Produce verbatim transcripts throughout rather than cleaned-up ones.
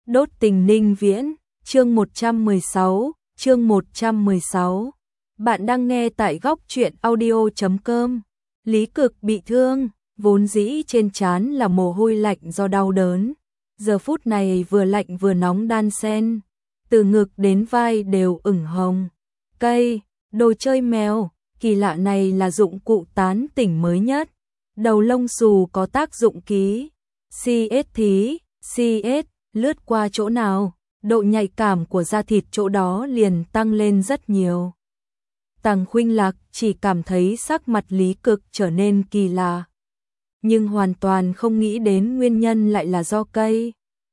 Đốt tình Ninh Viễn, chương một trăm mười sáu, chương một trăm mười sáu. Bạn đang nghe tại góc truyện audio chấm com. Lý Cực bị thương, vốn dĩ trên trán là mồ hôi lạnh do đau đớn. Giờ phút này vừa lạnh vừa nóng đan xen, từ ngực đến vai đều ửng hồng. Cây, đồ chơi mèo, kỳ lạ này là dụng cụ tán tỉnh mới nhất. Đầu lông xù có tác dụng ký, xê ét thí, xê ét, lướt qua chỗ nào, độ nhạy cảm của da thịt chỗ đó liền tăng lên rất nhiều. Tằng Khuynh Lạc chỉ cảm thấy sắc mặt Lý Cực trở nên kỳ lạ, nhưng hoàn toàn không nghĩ đến nguyên nhân lại là do cây.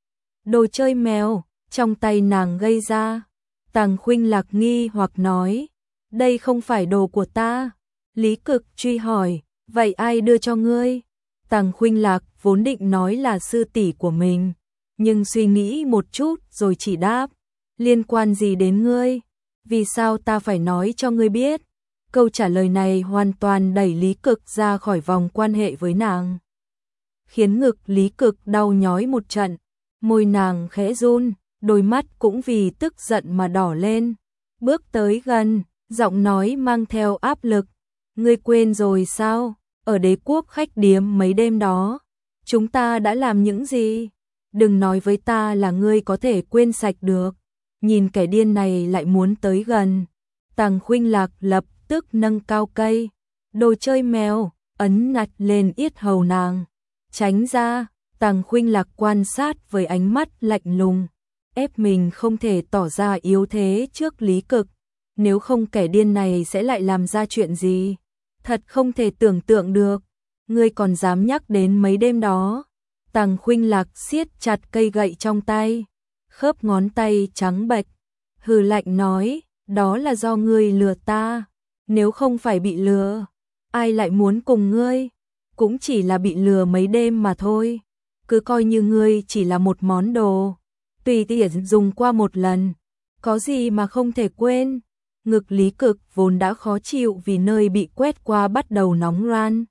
Đồ chơi mèo, trong tay nàng gây ra. Tằng Khuynh Lạc nghi hoặc nói, đây không phải đồ của ta. Lý Cực truy hỏi, vậy ai đưa cho ngươi? Tằng Khuynh Lạc vốn định nói là sư tỷ của mình, nhưng suy nghĩ một chút rồi chỉ đáp, liên quan gì đến ngươi? Vì sao ta phải nói cho ngươi biết? Câu trả lời này hoàn toàn đẩy Lý Cực ra khỏi vòng quan hệ với nàng, khiến ngực Lý Cực đau nhói một trận, môi nàng khẽ run, đôi mắt cũng vì tức giận mà đỏ lên. Bước tới gần, giọng nói mang theo áp lực, ngươi quên rồi sao? Ở Đế Quốc khách điếm mấy đêm đó, chúng ta đã làm những gì? Đừng nói với ta là ngươi có thể quên sạch được. Nhìn kẻ điên này lại muốn tới gần, Tằng Khuynh Lạc lập tức nâng cao cây, đồ chơi mèo, ấn nặt lên yết hầu nàng. Tránh ra. Tằng Khuynh Lạc quan sát với ánh mắt lạnh lùng, ép mình không thể tỏ ra yếu thế trước Lý Cực, nếu không kẻ điên này sẽ lại làm ra chuyện gì. Thật không thể tưởng tượng được, ngươi còn dám nhắc đến mấy đêm đó. Tằng Khuynh Lạc siết chặt cây gậy trong tay, khớp ngón tay trắng bệch, hừ lạnh nói, đó là do ngươi lừa ta, nếu không phải bị lừa, ai lại muốn cùng ngươi, cũng chỉ là bị lừa mấy đêm mà thôi, cứ coi như ngươi chỉ là một món đồ, tùy tiện dùng qua một lần, có gì mà không thể quên. Ngực Lý Cực vốn đã khó chịu vì nơi bị quét qua bắt đầu nóng ran,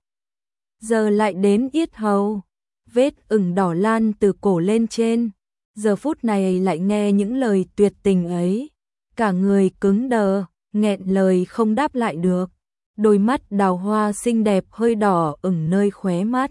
giờ lại đến yết hầu, vết ửng đỏ lan từ cổ lên trên. Giờ phút này lại nghe những lời tuyệt tình ấy, cả người cứng đờ, nghẹn lời không đáp lại được. Đôi mắt đào hoa xinh đẹp hơi đỏ ửng nơi khóe mắt,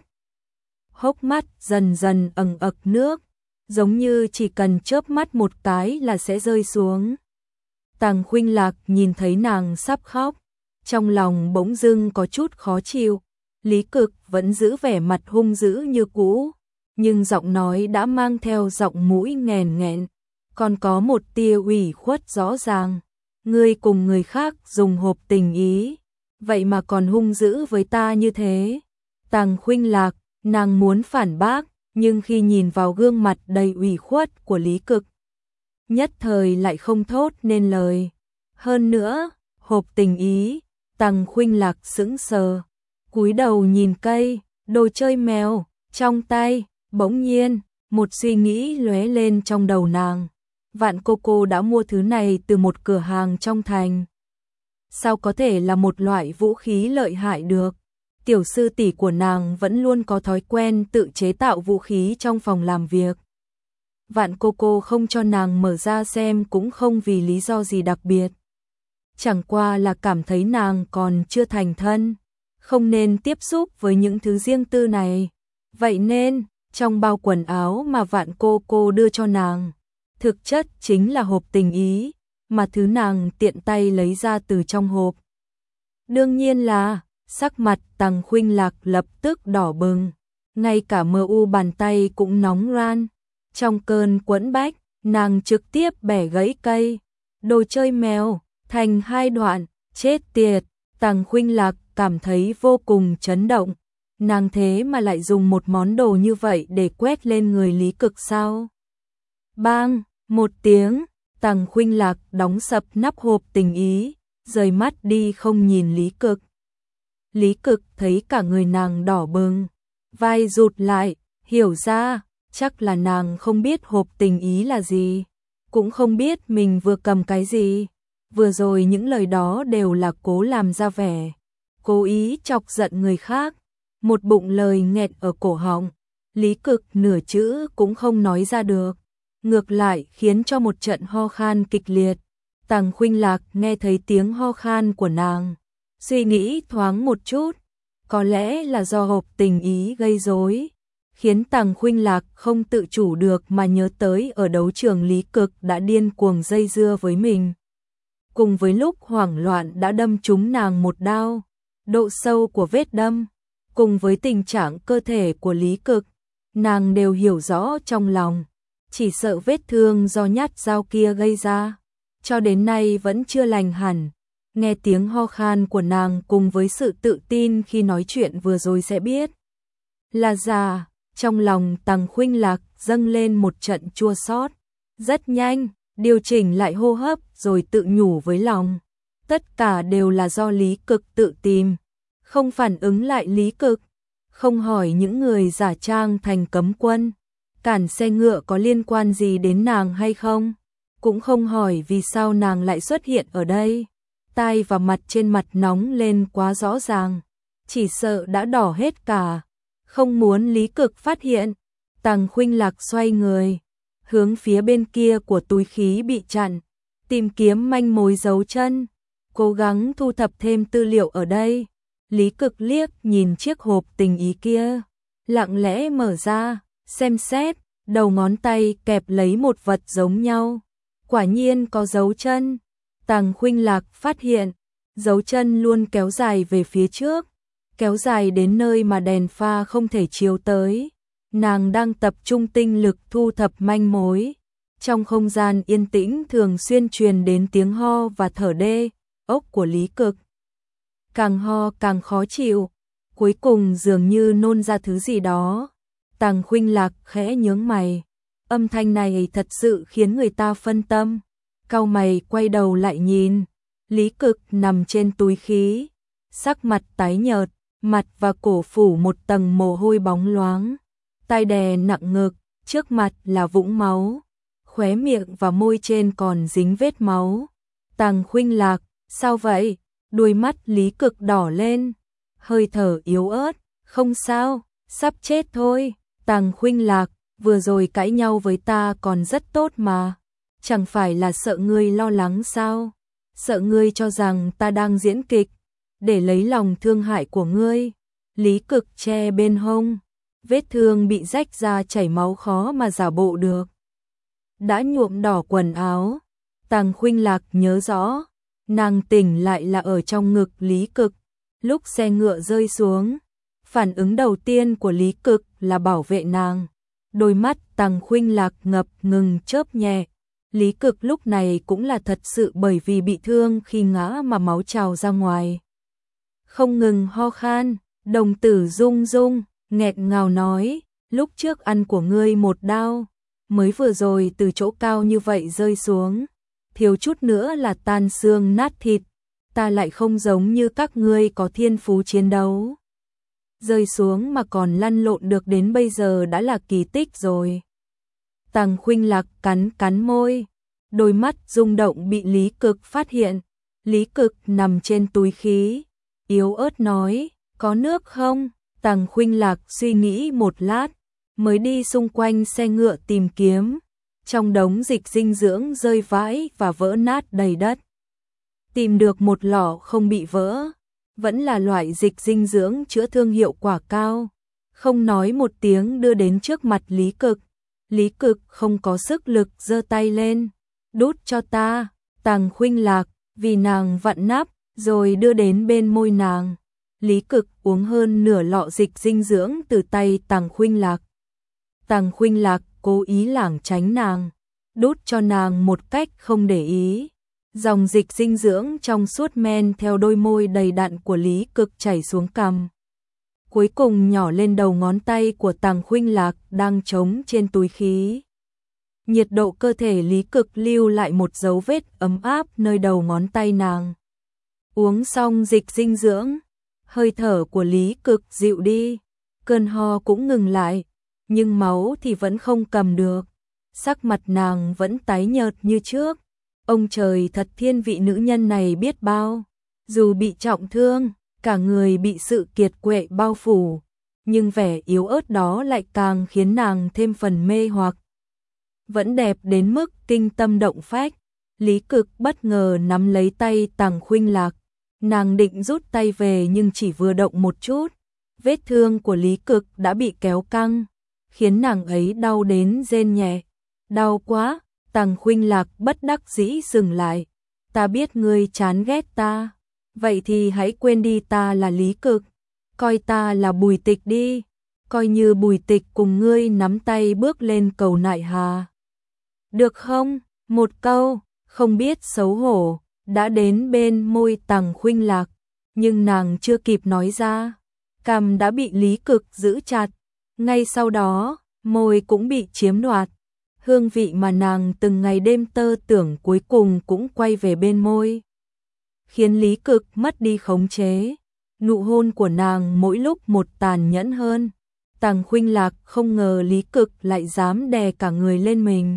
hốc mắt dần dần ẩn ực nước, giống như chỉ cần chớp mắt một cái là sẽ rơi xuống. Tằng Khuynh Lạc nhìn thấy nàng sắp khóc, trong lòng bỗng dưng có chút khó chịu. Lý Cực vẫn giữ vẻ mặt hung dữ như cũ, nhưng giọng nói đã mang theo giọng mũi nghèn nghẹn, còn có một tia ủy khuất rõ ràng. Ngươi cùng người khác dùng hộp tình ý, vậy mà còn hung dữ với ta như thế. Tằng Khuynh Lạc, nàng muốn phản bác, nhưng khi nhìn vào gương mặt đầy ủy khuất của Lý Cực, nhất thời lại không thốt nên lời. Hơn nữa, hộp tình ý, Tằng Khuynh Lạc sững sờ, cúi đầu nhìn cây, đồ chơi mèo, trong tay. Bỗng nhiên, một suy nghĩ lóe lên trong đầu nàng. Vạn Cô Cô đã mua thứ này từ một cửa hàng trong thành. Sao có thể là một loại vũ khí lợi hại được? Tiểu sư tỷ của nàng vẫn luôn có thói quen tự chế tạo vũ khí trong phòng làm việc. Vạn Cô Cô không cho nàng mở ra xem cũng không vì lý do gì đặc biệt. Chẳng qua là cảm thấy nàng còn chưa thành thân, không nên tiếp xúc với những thứ riêng tư này. Vậy nên, trong bao quần áo mà Vạn Cô Cô đưa cho nàng, thực chất chính là hộp tình ý, mà thứ nàng tiện tay lấy ra từ trong hộp. Đương nhiên là, sắc mặt Tằng Khuynh Lạc lập tức đỏ bừng, ngay cả mờ u bàn tay cũng nóng ran. Trong cơn quẫn bách, nàng trực tiếp bẻ gãy cây, đồ chơi mèo, thành hai đoạn, chết tiệt. Tằng Khuynh Lạc cảm thấy vô cùng chấn động. Nàng thế mà lại dùng một món đồ như vậy để quét lên người Lý Cực sao? Bang, một tiếng, Tằng Khuynh Lạc đóng sập nắp hộp tình ý, rời mắt đi không nhìn Lý Cực. Lý Cực thấy cả người nàng đỏ bừng, vai rụt lại, hiểu ra, chắc là nàng không biết hộp tình ý là gì, cũng không biết mình vừa cầm cái gì. Vừa rồi những lời đó đều là cố làm ra vẻ, cố ý chọc giận người khác. Một bụng lời nghẹn ở cổ họng, Lý Cực nửa chữ cũng không nói ra được. ngược lại khiến cho một trận ho khan kịch liệt. Tằng Khuynh Lạc nghe thấy tiếng ho khan của nàng, suy nghĩ thoáng một chút, có lẽ là do hộp tình ý gây rối, khiến Tằng Khuynh Lạc không tự chủ được mà nhớ tới ở đấu trường Lý Cực đã điên cuồng dây dưa với mình. Cùng với lúc hoảng loạn đã đâm trúng nàng một đao, độ sâu của vết đâm, cùng với tình trạng cơ thể của Lý Cực, nàng đều hiểu rõ trong lòng, chỉ sợ vết thương do nhát dao kia gây ra, cho đến nay vẫn chưa lành hẳn. Nghe tiếng ho khan của nàng cùng với sự tự tin khi nói chuyện vừa rồi sẽ biết là giả, trong lòng Tằng Khuynh Lạc dâng lên một trận chua xót. Rất nhanh, điều chỉnh lại hô hấp rồi tự nhủ với lòng, tất cả đều là do Lý Cực tự tìm, không phản ứng lại Lý Cực, không hỏi những người giả trang thành cấm quân, cản xe ngựa có liên quan gì đến nàng hay không, cũng không hỏi vì sao nàng lại xuất hiện ở đây. Tai và mặt trên mặt nóng lên quá rõ ràng, chỉ sợ đã đỏ hết cả, không muốn Lý Cực phát hiện. Tằng Khuynh Lạc xoay người, hướng phía bên kia của túi khí bị chặn, tìm kiếm manh mối dấu chân, cố gắng thu thập thêm tư liệu ở đây. Lý Cực liếc nhìn chiếc hộp tình ý kia, lặng lẽ mở ra, xem xét, đầu ngón tay kẹp lấy một vật giống nhau, quả nhiên có dấu chân. Tằng Khuynh Lạc phát hiện, dấu chân luôn kéo dài về phía trước, kéo dài đến nơi mà đèn pha không thể chiếu tới. Nàng đang tập trung tinh lực thu thập manh mối. Trong không gian yên tĩnh thường xuyên truyền đến tiếng ho và thở đê, ốc của Lý Cực. Càng ho càng khó chịu, cuối cùng dường như nôn ra thứ gì đó. Tằng Khuynh Lạc khẽ nhướng mày, âm thanh này thật sự khiến người ta phân tâm. Cau mày quay đầu lại nhìn, Lý Cực nằm trên túi khí, sắc mặt tái nhợt, mặt và cổ phủ một tầng mồ hôi bóng loáng, tai đè nặng ngực, trước mặt là vũng máu, khóe miệng và môi trên còn dính vết máu. Tằng Khuynh Lạc, sao vậy? Đuôi mắt Lý Cực đỏ lên, hơi thở yếu ớt, không sao, sắp chết thôi. Tằng Khuynh Lạc, vừa rồi cãi nhau với ta còn rất tốt mà. Chẳng phải là sợ ngươi lo lắng sao? Sợ ngươi cho rằng ta đang diễn kịch, để lấy lòng thương hại của ngươi. Lý Cực che bên hông, vết thương bị rách ra chảy máu khó mà giả bộ được. Đã nhuộm đỏ quần áo, Tằng Khuynh Lạc nhớ rõ, nàng tỉnh lại là ở trong ngực Lý Cực. Lúc xe ngựa rơi xuống, phản ứng đầu tiên của Lý Cực là bảo vệ nàng. Đôi mắt Tằng Khuynh Lạc ngập ngừng chớp nhẹ. Lý Cực lúc này cũng là thật sự bởi vì bị thương khi ngã mà máu trào ra ngoài. Không ngừng ho khan, đồng tử rung rung, nghẹn ngào nói, lúc trước ăn của ngươi một đao, mới vừa rồi từ chỗ cao như vậy rơi xuống, thiếu chút nữa là tan xương nát thịt, ta lại không giống như các ngươi có thiên phú chiến đấu. Rơi xuống mà còn lăn lộn được đến bây giờ đã là kỳ tích rồi. Tằng Khuynh Lạc cắn cắn môi, đôi mắt rung động bị Lý Cực phát hiện. Lý Cực nằm trên túi khí, yếu ớt nói, có nước không? Tằng Khuynh Lạc suy nghĩ một lát, mới đi xung quanh xe ngựa tìm kiếm, trong đống dịch dinh dưỡng rơi vãi và vỡ nát đầy đất. Tìm được một lọ không bị vỡ, vẫn là loại dịch dinh dưỡng chữa thương hiệu quả cao, không nói một tiếng đưa đến trước mặt Lý Cực. Lý Cực không có sức lực giơ tay lên, đút cho ta. Tằng Khuynh Lạc vì nàng vặn nắp rồi đưa đến bên môi nàng. Lý Cực uống hơn nửa lọ dịch dinh dưỡng từ tay Tằng Khuynh Lạc. Tằng Khuynh Lạc cố ý lảng tránh nàng, đút cho nàng một cách không để ý. Dòng dịch dinh dưỡng trong suốt men theo đôi môi đầy đặn của Lý Cực chảy xuống cằm, cuối cùng nhỏ lên đầu ngón tay của Tằng Khuynh Lạc đang trống trên túi khí. Nhiệt độ cơ thể Lý Cực lưu lại một dấu vết ấm áp nơi đầu ngón tay nàng. Uống xong dịch dinh dưỡng, hơi thở của Lý Cực dịu đi, cơn ho cũng ngừng lại, nhưng máu thì vẫn không cầm được. Sắc mặt nàng vẫn tái nhợt như trước. Ông trời thật thiên vị nữ nhân này biết bao. Dù bị trọng thương, cả người bị sự kiệt quệ bao phủ, nhưng vẻ yếu ớt đó lại càng khiến nàng thêm phần mê hoặc. vẫn đẹp đến mức kinh tâm động phách. Lý Cực bất ngờ nắm lấy tay Tằng Khuynh Lạc, nàng định rút tay về nhưng chỉ vừa động một chút, vết thương của Lý Cực đã bị kéo căng, khiến nàng ấy đau đến rên nhẹ. Đau quá, Tằng Khuynh Lạc bất đắc dĩ dừng lại. Ta biết ngươi chán ghét ta, vậy thì hãy quên đi ta là Lý Cực, coi ta là Bùi Tịch đi, coi như Bùi Tịch cùng ngươi nắm tay bước lên cầu nại hà. Được không? Một câu, không biết xấu hổ, đã đến bên môi Tằng Khuynh Lạc, nhưng nàng chưa kịp nói ra, cằm đã bị Lý Cực giữ chặt, ngay sau đó, môi cũng bị chiếm đoạt. Hương vị mà nàng từng ngày đêm tơ tưởng cuối cùng cũng quay về bên môi, khiến Lý Cực mất đi khống chế. Nụ hôn của nàng mỗi lúc một tàn nhẫn hơn. Tằng Khuynh Lạc không ngờ Lý Cực lại dám đè cả người lên mình.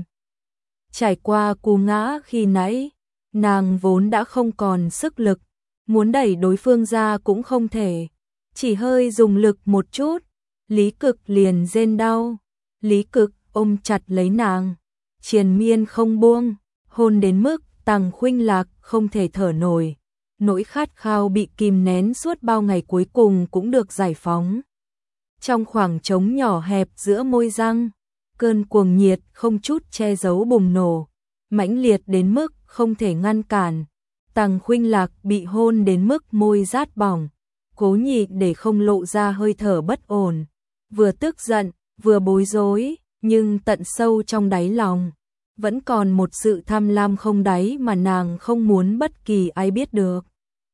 Trải qua cú ngã khi nãy, nàng vốn đã không còn sức lực, muốn đẩy đối phương ra cũng không thể, chỉ hơi dùng lực một chút, Lý Cực liền rên đau. Lý Cực ôm chặt lấy nàng, triền miên không buông, hôn đến mức Tằng Khuynh Lạc không thể thở nổi. Nỗi khát khao bị kìm nén suốt bao ngày cuối cùng cũng được giải phóng. Trong khoảng trống nhỏ hẹp giữa môi răng, cơn cuồng nhiệt không chút che giấu bùng nổ, mãnh liệt đến mức không thể ngăn cản. Tằng Khuynh Lạc bị hôn đến mức môi rát bỏng, cố nhịn để không lộ ra hơi thở bất ổn, vừa tức giận, vừa bối rối, nhưng tận sâu trong đáy lòng vẫn còn một sự tham lam không đáy mà nàng không muốn bất kỳ ai biết được.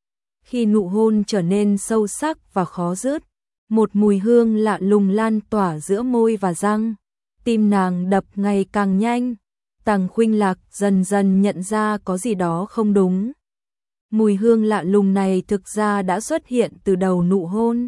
Khi nụ hôn trở nên sâu sắc và khó dứt, một mùi hương lạ lùng lan tỏa giữa môi và răng, tim nàng đập ngày càng nhanh. Tằng Khuynh Lạc dần dần nhận ra có gì đó không đúng. Mùi hương lạ lùng này thực ra đã xuất hiện từ đầu nụ hôn.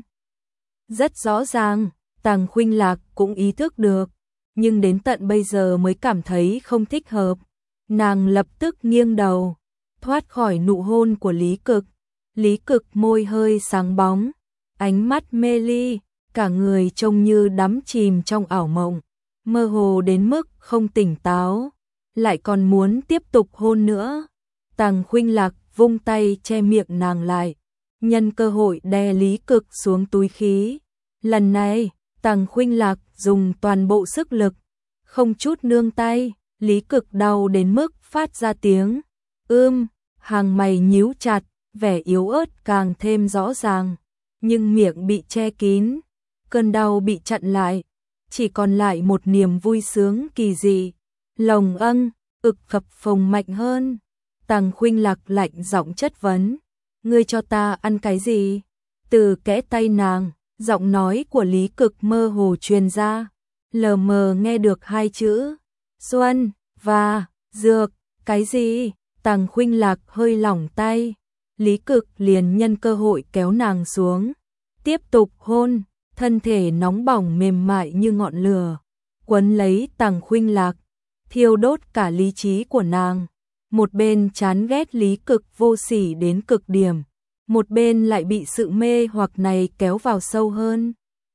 Rất rõ ràng, Tằng Khuynh Lạc cũng ý thức được, nhưng đến tận bây giờ mới cảm thấy không thích hợp. Nàng lập tức nghiêng đầu, thoát khỏi nụ hôn của Lý Cực. Lý Cực môi hơi sáng bóng, ánh mắt mê ly, cả người trông như đắm chìm trong ảo mộng, mơ hồ đến mức không tỉnh táo, lại còn muốn tiếp tục hôn nữa. Tằng Khuynh Lạc vung tay che miệng nàng lại, nhân cơ hội đè Lý Cực xuống túi khí. Lần này, Tằng Khuynh Lạc dùng toàn bộ sức lực, không chút nương tay, Lý Cực đau đến mức phát ra tiếng ưm, hàng mày nhíu chặt, vẻ yếu ớt càng thêm rõ ràng, nhưng miệng bị che kín, cơn đau bị chặn lại, chỉ còn lại một niềm vui sướng kỳ dị. Lồng âng, ực phập phồng mạnh hơn. Tằng Khuynh Lạc lạnh giọng chất vấn, ngươi cho ta ăn cái gì? Từ kẽ tay nàng, giọng nói của Lý Cực mơ hồ truyền ra, lờ mờ nghe được hai chữ xuân và dược. Cái gì? Tằng Khuynh Lạc hơi lỏng tay, Lý Cực liền nhân cơ hội kéo nàng xuống, tiếp tục hôn, thân thể nóng bỏng mềm mại như ngọn lửa, quấn lấy Tằng Khuynh Lạc, thiêu đốt cả lý trí của nàng. Một bên chán ghét Lý Cực vô sỉ đến cực điểm, một bên lại bị sự mê hoặc này kéo vào sâu hơn.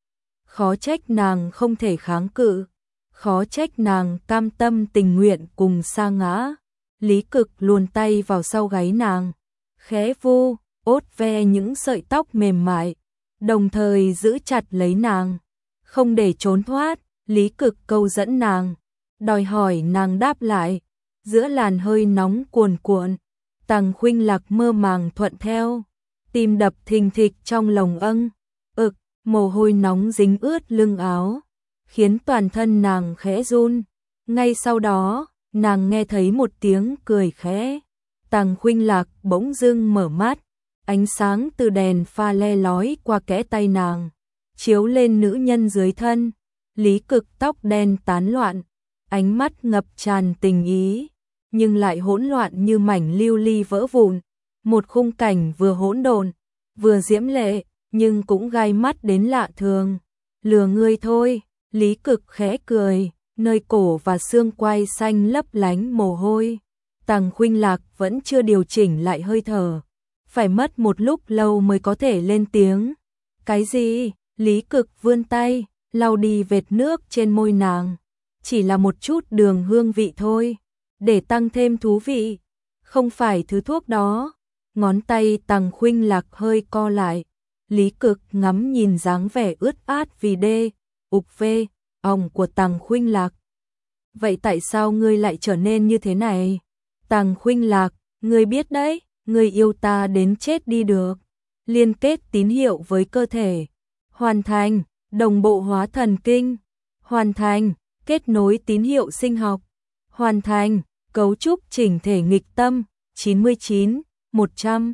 Khó trách nàng không thể kháng cự, khó trách nàng cam tâm tình nguyện cùng sa ngã. Lý Cực luồn tay vào sau gáy nàng, khẽ vu, ốt ve những sợi tóc mềm mại, đồng thời giữ chặt lấy nàng, không để trốn thoát. Lý Cực câu dẫn nàng, đòi hỏi nàng đáp lại, giữa làn hơi nóng cuồn cuộn. Tằng Khuynh Lạc mơ màng thuận theo, tim đập thình thịch trong lồng âng, ực, mồ hôi nóng dính ướt lưng áo, khiến toàn thân nàng khẽ run. Ngay sau đó, nàng nghe thấy một tiếng cười khẽ. Tằng Khuynh Lạc bỗng dưng mở mắt, ánh sáng từ đèn pha le lói qua kẽ tay nàng, chiếu lên nữ nhân dưới thân. Lý Cực tóc đen tán loạn, ánh mắt ngập tràn tình ý, nhưng lại hỗn loạn như mảnh lưu ly vỡ vụn. Một khung cảnh vừa hỗn độn, vừa diễm lệ, nhưng cũng gai mắt đến lạ thường. Lừa ngươi thôi, Lý Cực khẽ cười, nơi cổ và xương quai xanh lấp lánh mồ hôi. Tằng Khuynh Lạc vẫn chưa điều chỉnh lại hơi thở, phải mất một lúc lâu mới có thể lên tiếng. Cái gì? Lý Cực vươn tay, lau đi vệt nước trên môi nàng, chỉ là một chút đường hương vị thôi, để tăng thêm thú vị, không phải thứ thuốc đó. Ngón tay Tằng Khuynh Lạc hơi co lại, Lý Cực ngắm nhìn dáng vẻ ướt át vì đê, ục vê, òng của Tằng Khuynh Lạc. Vậy tại sao ngươi lại trở nên như thế này? Tằng Khuynh Lạc, ngươi biết đấy, ngươi yêu ta đến chết đi được. Liên kết tín hiệu với cơ thể. Hoàn thành, đồng bộ hóa thần kinh. Hoàn thành, kết nối tín hiệu sinh học. Hoàn thành, cấu trúc chỉnh thể nghịch tâm. chín mươi chín, một trăm.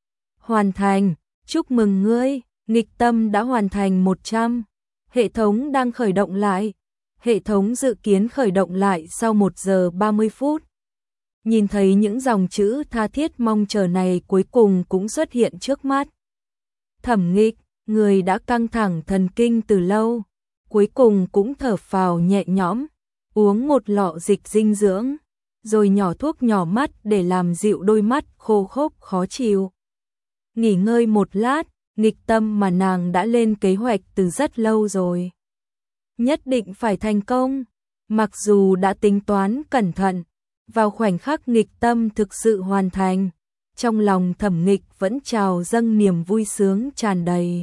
Hoàn thành, chúc mừng ngươi, nghịch tâm đã hoàn thành một trăm. Hệ thống đang khởi động lại. Hệ thống dự kiến khởi động lại sau một giờ ba mươi phút. Nhìn thấy những dòng chữ tha thiết mong chờ này cuối cùng cũng xuất hiện trước mắt. Thẩm Nghịch, người đã căng thẳng thần kinh từ lâu, cuối cùng cũng thở phào nhẹ nhõm, uống một lọ dịch dinh dưỡng, rồi nhỏ thuốc nhỏ mắt để làm dịu đôi mắt khô khốc khó chịu. Nghỉ ngơi một lát, nghịch tâm mà nàng đã lên kế hoạch từ rất lâu rồi. Nhất định phải thành công, mặc dù đã tính toán cẩn thận, vào khoảnh khắc nghịch tâm thực sự hoàn thành, trong lòng Thẩm Nghịch vẫn trào dâng niềm vui sướng tràn đầy.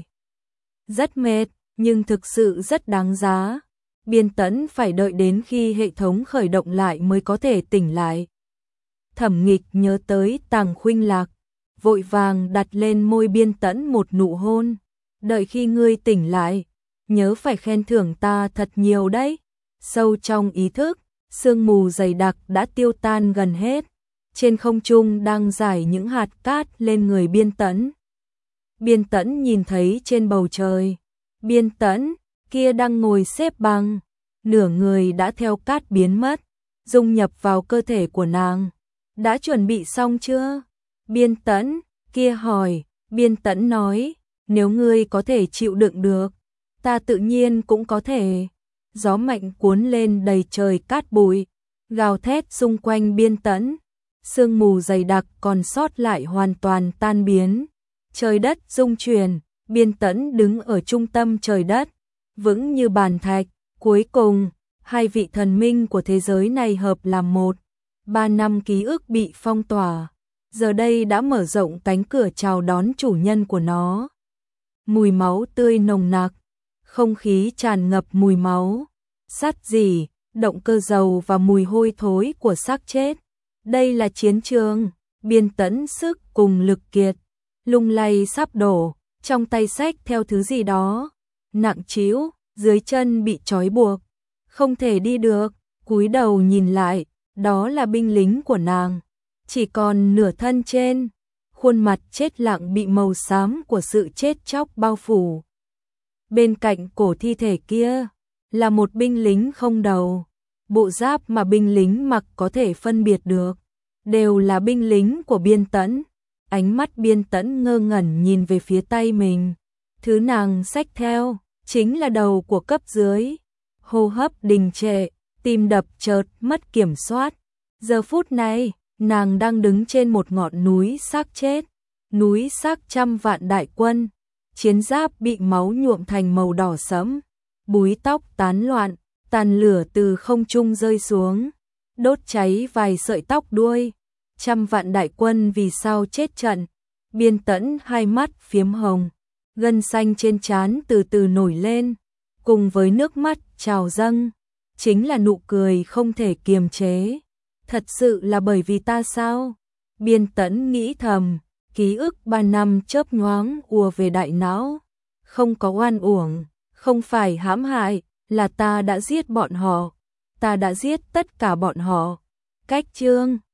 Rất mệt, nhưng thực sự rất đáng giá. Biên Tẫn phải đợi đến khi hệ thống khởi động lại mới có thể tỉnh lại. Thẩm Nghịch nhớ tới Tằng Khuynh Lạc, vội vàng đặt lên môi Biên Tẫn một nụ hôn. Đợi khi ngươi tỉnh lại, nhớ phải khen thưởng ta thật nhiều đấy. Sâu trong ý thức, sương mù dày đặc đã tiêu tan gần hết. Trên không trung đang rải những hạt cát lên người Biên Tẫn. Biên Tẫn nhìn thấy trên bầu trời, Biên Tẫn kia đang ngồi xếp bằng, nửa người đã theo cát biến mất, dung nhập vào cơ thể của nàng. Đã chuẩn bị xong chưa? Biên Tẫn kia hỏi. Biên Tẫn nói, nếu ngươi có thể chịu đựng được, ta tự nhiên cũng có thể. Gió mạnh cuốn lên đầy trời cát bụi, gào thét xung quanh Biên Tẫn. Sương mù dày đặc còn sót lại hoàn toàn tan biến. Trời đất rung chuyển, Biên Tẫn đứng ở trung tâm trời đất, vững như bàn thạch. Cuối cùng, hai vị thần minh của thế giới này hợp làm một. Ba năm ký ức bị phong tỏa, giờ đây đã mở rộng cánh cửa chào đón chủ nhân của nó. Mùi máu tươi nồng nặc, không khí tràn ngập mùi máu, sắt rỉ, động cơ dầu và mùi hôi thối của xác chết. Đây là chiến trường. Biên Tẫn sức cùng lực kiệt, lung lay sắp đổ, trong tay xách theo thứ gì đó nặng trĩu, dưới chân bị trói buộc, không thể đi được. Cúi đầu nhìn lại, đó là binh lính của nàng, chỉ còn nửa thân trên, khuôn mặt chết lặng bị màu xám của sự chết chóc bao phủ. Bên cạnh cổ thi thể kia là một binh lính không đầu. Bộ giáp mà binh lính mặc có thể phân biệt được, đều là binh lính của Biên Tẫn. Ánh mắt Biên Tẫn ngơ ngẩn nhìn về phía tay mình. Thứ nàng xách theo chính là đầu của cấp dưới. Hô hấp đình trệ, tim đập chợt mất kiểm soát. Giờ phút này, nàng đang đứng trên một ngọn núi xác chết, núi xác trăm vạn đại quân. Chiến giáp bị máu nhuộm thành màu đỏ sẫm, búi tóc tán loạn, tàn lửa từ không trung rơi xuống, đốt cháy vài sợi tóc đuôi. Trăm vạn đại quân vì sao chết trận? Biên Tẫn hai mắt phiếm hồng, gân xanh trên trán từ từ nổi lên, cùng với nước mắt trào dâng, chính là nụ cười không thể kiềm chế. Thật sự là bởi vì ta sao? Biên Tẫn nghĩ thầm, ký ức ba năm chớp nhoáng ùa về đại não. Không có oan uổng, không phải hãm hại, là ta đã giết bọn họ. Ta đã giết tất cả bọn họ. Cách chương